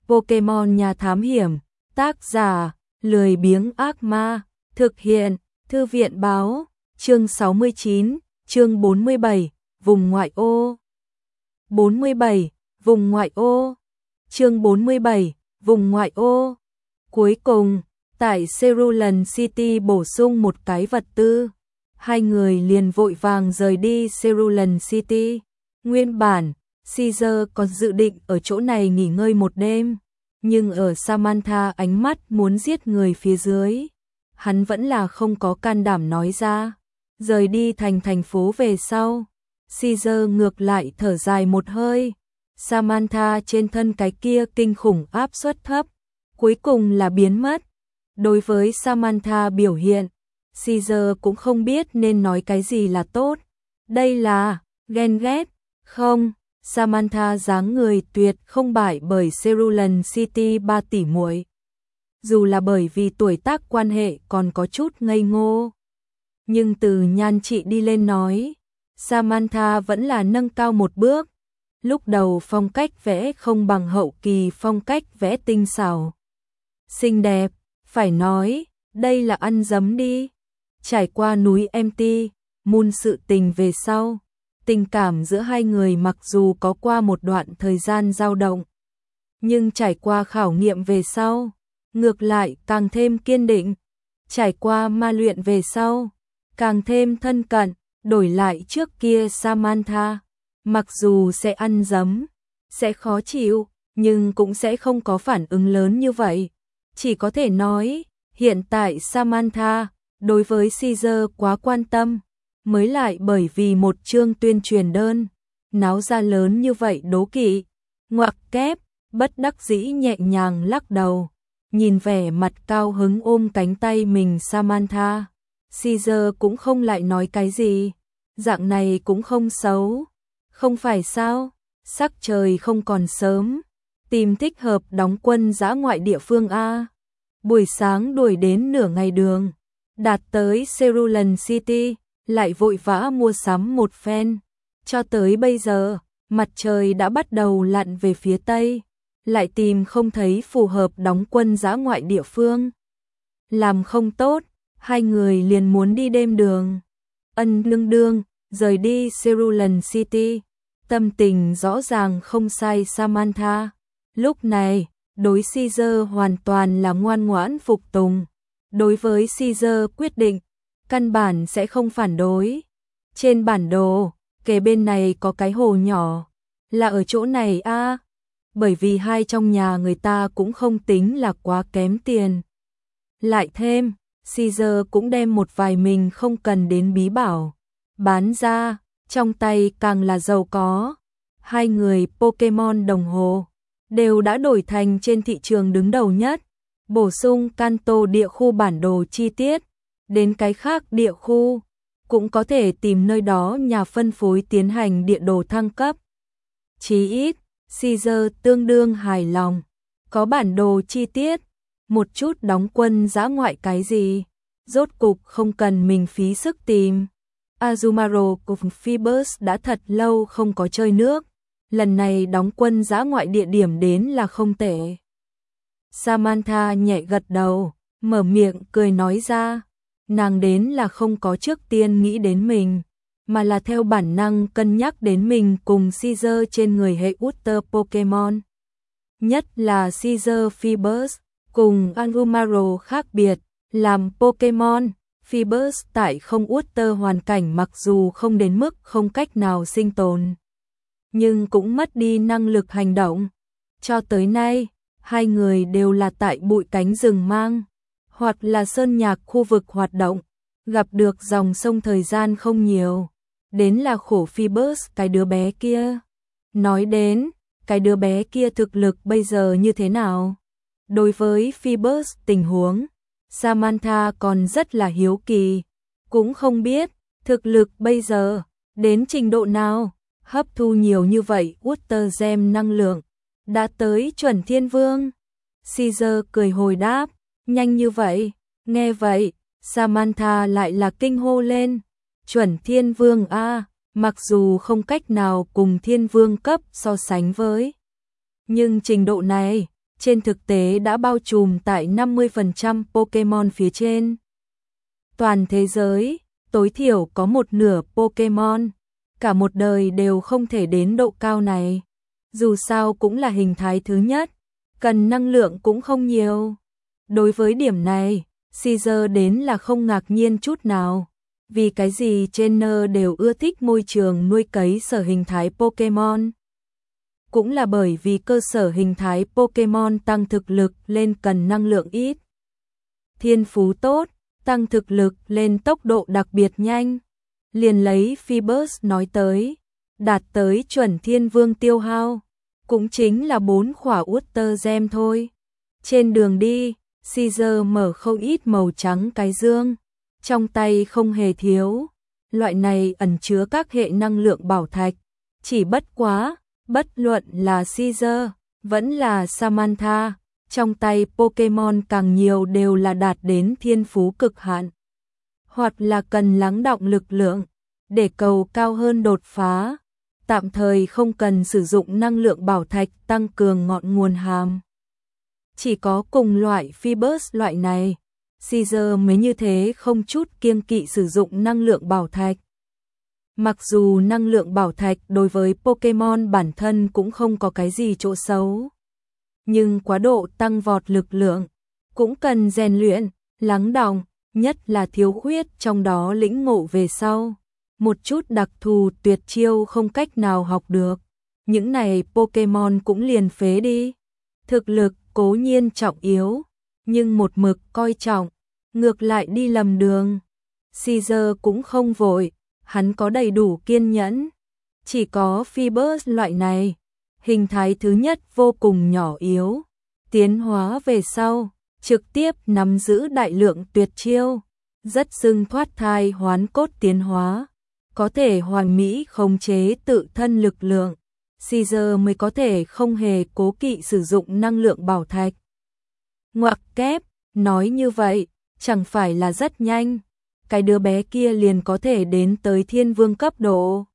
Pokemon Nhà Thám Hiểm, tác giả, lười biếng ác ma, thực hiện, Thư viện báo, chương 69, chương 47, vùng ngoại ô. 47, vùng ngoại ô. Chương 47, vùng ngoại ô. Cuối cùng, tại Cerulean City bổ sung một cái vật tư. Hai người liền vội vàng rời đi Cerulean City. Nguyên bản, Caesar còn dự định ở chỗ này nghỉ ngơi một đêm, nhưng ở Samantha ánh mắt muốn giết người phía dưới, hắn vẫn là không có can đảm nói ra. Rời đi thành phố về sau, Caesar ngược lại thở dài một hơi. Samantha trên thân cái kia kinh khủng áp suất thấp, cuối cùng là biến mất. Đối với Samantha biểu hiện, Caesar cũng không biết nên nói cái gì là tốt. Đây là ghen ghét, không? Samantha dáng người tuyệt không bại bởi Cerulean City 3 tỷ muội. Dù là bởi vì tuổi tác quan hệ còn có chút ngây ngô, nhưng từ nhan trị đi lên nói, Samantha vẫn là nâng cao một bước. Lúc đầu phong cách vẽ không bằng hậu kỳ phong cách vẽ tinh xảo, xinh đẹp, phải nói, đây là ăn dấm đi. Trải qua núi MT, Moon sự tình về sau, tình cảm giữa hai người mặc dù có qua một đoạn thời gian dao động, nhưng trải qua khảo nghiệm về sau, ngược lại càng thêm kiên định. Trải qua ma luyện về sau, càng thêm thân cận. Đổi lại trước kia Samantha, mặc dù sẽ ăn dấm, sẽ khó chịu, nhưng cũng sẽ không có phản ứng lớn như vậy. Chỉ có thể nói, hiện tại Samantha đối với Caesar quá quan tâm, mới lại bởi vì một chương tuyên truyền đơn náo ra lớn như vậy đố kỵ. Ngoặc kép, bất đắc dĩ nhẹ nhàng lắc đầu, nhìn vẻ mặt cao hứng ôm cánh tay mình Samantha. Caesar cũng không lại nói cái gì, dạng này cũng không xấu, không phải sao? Sắc trời không còn sớm, tìm thích hợp đóng quân dã ngoại địa phương a. Buổi sáng đuổi đến nửa ngày đường, đạt tới Cerulean City, lại vội vã mua sắm một phen. Cho tới bây giờ, mặt trời đã bắt đầu lặn về phía tây, lại tìm không thấy phù hợp đóng quân dã ngoại địa phương. Làm không tốt, hai người liền muốn đi đêm đường. Nương đương, rời đi Cerulean City, tâm tình rõ ràng không sai Samantha. Lúc này, đối Caesar hoàn toàn là ngoan ngoãn phục tùng. Đối với Caesar quyết định, căn bản sẽ không phản đối. Trên bản đồ, kề bên này có cái hồ nhỏ, là ở chỗ này a. Bởi vì hai trong nhà người ta cũng không tính là quá kém tiền. Lại thêm, Caesar cũng đem một vài mình không cần đến bí bảo bán ra, trong tay càng là giàu có. Hai người Pokemon đồng hồ đều đã đổi thành trên thị trường đứng đầu nhất. Bổ sung Kanto địa khu bản đồ chi tiết, đến cái khác địa khu cũng có thể tìm nơi đó nhà phân phối tiến hành địa đồ thăng cấp. Chí ít, Caesar tương đương hài lòng, có bản đồ chi tiết, một chút đóng quân dã ngoại cái gì, rốt cục không cần mình phí sức tìm. Azumarill cùng Phoebus đã thật lâu không có chơi nước, lần này đóng quân dã ngoại địa điểm đến là không tệ. Samantha nhẹ gật đầu, mở miệng cười nói ra, nàng đến là không có trước tiên nghĩ đến mình, mà là theo bản năng cân nhắc đến mình cùng Caesar trên người hệ Water Pokemon. Nhất là Caesar Phoebus cùng Azumarill khác biệt, làm Pokemon Phoebus tại không Water hoàn cảnh mặc dù không đến mức không cách nào sinh tồn, nhưng cũng mất đi năng lực hành động. Cho tới nay, hai người đều là tại bụi cánh rừng mang, hoặc là sơn nhạc khu vực hoạt động, gặp được dòng sông thời gian không nhiều. Đến là khổ Phoebus cái đứa bé kia. Nói đến, cái đứa bé kia thực lực bây giờ như thế nào? Đối với Phoebus tình huống, Samantha còn rất là hiếu kỳ, cũng không biết thực lực bây giờ đến trình độ nào, hấp thu nhiều như vậy Water Gem năng lượng, đã tới chuẩn thiên vương. Caesar cười hồi đáp, nhanh như vậy. Nghe vậy, Samantha lại là kinh hô lên, chuẩn thiên vương a, mặc dù không cách nào cùng thiên vương cấp so sánh với, nhưng trình độ này trên thực tế đã bao trùm tại 50% Pokémon phía trên. Toàn thế giới, tối thiểu có một nửa Pokémon, cả một đời đều không thể đến độ cao này. Dù sao cũng là hình thái thứ nhất, cần năng lượng cũng không nhiều. Đối với điểm này, Caesar đến là không ngạc nhiên chút nào. Vì cái gì trainer đều ưa thích môi trường nuôi cấy sở hình thái Pokémon. Cũng là bởi vì cơ sở hình thái Pokémon tăng thực lực lên cần năng lượng ít. Thiên phú tốt, tăng thực lực lên tốc độ đặc biệt nhanh. Liền lấy Phoebus nói tới, đạt tới chuẩn thiên vương tiêu hao, cũng chính là 4 khỏa Water Gem thôi. Trên đường đi, Caesar mở không ít màu trắng cái dương, trong tay không hề thiếu, loại này ẩn chứa các hệ năng lượng bảo thạch, chỉ bất quá, bất luận là Caesar, vẫn là Samantha, trong tay Pokémon càng nhiều đều là đạt đến thiên phú cực hạn, hoặc là cần lắng đọng lực lượng, để cầu cao hơn đột phá, tạm thời không cần sử dụng năng lượng bảo thạch tăng cường ngọn nguồn hàm. Chỉ có cùng loại Phoebus loại này, Caesar mới như thế không chút kiêng kỵ sử dụng năng lượng bảo thạch. Mặc dù năng lượng bảo thạch đối với Pokémon bản thân cũng không có cái gì chỗ xấu, nhưng quá độ tăng vọt lực lượng cũng cần rèn luyện, lắng đọng, nhất là thiếu khuyết trong đó lĩnh ngộ về sau. Một chút đặc thù tuyệt chiêu không cách nào học được, những này Pokémon cũng liền phế đi. Thực lực cố nhiên trọng yếu, nhưng một mực coi trọng, ngược lại đi lầm đường. Caesar cũng không vội, hắn có đầy đủ kiên nhẫn. Chỉ có Phoebus loại này, hình thái thứ nhất vô cùng nhỏ yếu, tiến hóa về sau, trực tiếp nắm giữ đại lượng tuyệt chiêu, rất xưng thoát thai hoán cốt tiến hóa, có thể hoàn mỹ khống chế tự thân lực lượng. Caesar mới có thể không hề cố kỵ sử dụng năng lượng bảo thạch. Ngoặc kép, nói như vậy, chẳng phải là rất nhanh, cái đứa bé kia liền có thể đến tới thiên vương cấp độ.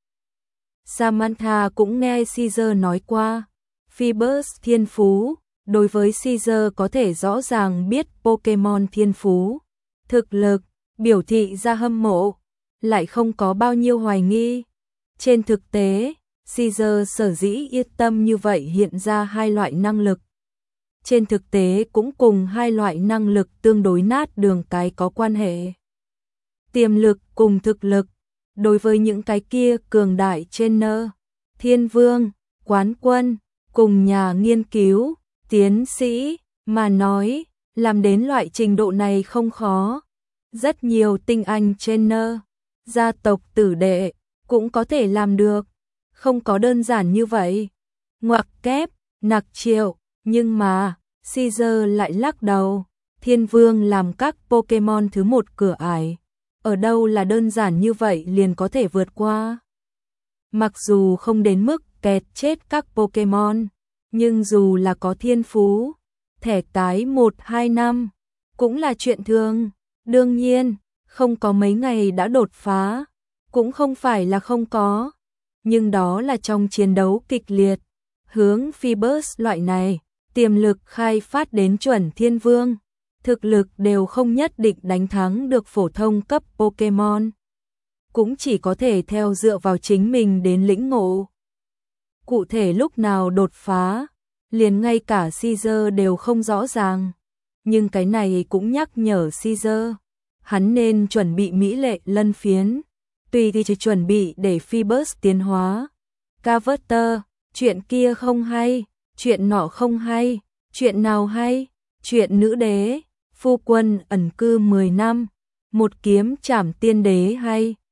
Samantha cũng nghe Caesar nói qua, Phoebus thiên phú, đối với Caesar có thể rõ ràng biết Pokémon thiên phú, thực lực, biểu thị ra hâm mộ, lại không có bao nhiêu hoài nghi. Trên thực tế, Caesar sở dĩ yên tâm như vậy hiện ra hai loại năng lực. Trên thực tế cũng cùng hai loại năng lực tương đối nát đường cái có quan hệ. Tiềm lực cùng thực lực, đối với những cái kia cường đại trainer, thiên vương, quán quân, cùng nhà nghiên cứu, tiến sĩ, mà nói, làm đến loại trình độ này không khó. Rất nhiều tinh anh trainer, gia tộc tử đệ, cũng có thể làm được. Không có đơn giản như vậy. Ngoặc kép, nặc triệu, nhưng mà, Caesar lại lắc đầu, thiên vương làm các Pokémon thứ một cửa ải. Ở đâu là đơn giản như vậy liền có thể vượt qua. Mặc dù không đến mức kẹt chết các Pokémon, nhưng dù là có thiên phú, thẻ tái 1-2 năm, cũng là chuyện thường. Đương nhiên, không có mấy ngày đã đột phá, cũng không phải là không có. Nhưng đó là trong chiến đấu kịch liệt, hướng Phoebus loại này, tiềm lực khai phát đến chuẩn thiên vương, thực lực đều không nhất định đánh thắng được phổ thông cấp Pokémon. Cũng chỉ có thể theo dựa vào chính mình đến lĩnh ngộ. Cụ thể lúc nào đột phá, liền ngay cả Caesar đều không rõ ràng. Nhưng cái này cũng nhắc nhở Caesar, hắn nên chuẩn bị mỹ lệ lân phiến. Tùy thì chỉ chuẩn bị để Phoebus tiến hóa. Carter, chuyện kia không hay, chuyện nọ không hay, chuyện nào hay, chuyện nữ đế, phu quân ẩn cư 10 năm, một kiếm trảm tiên đế hay.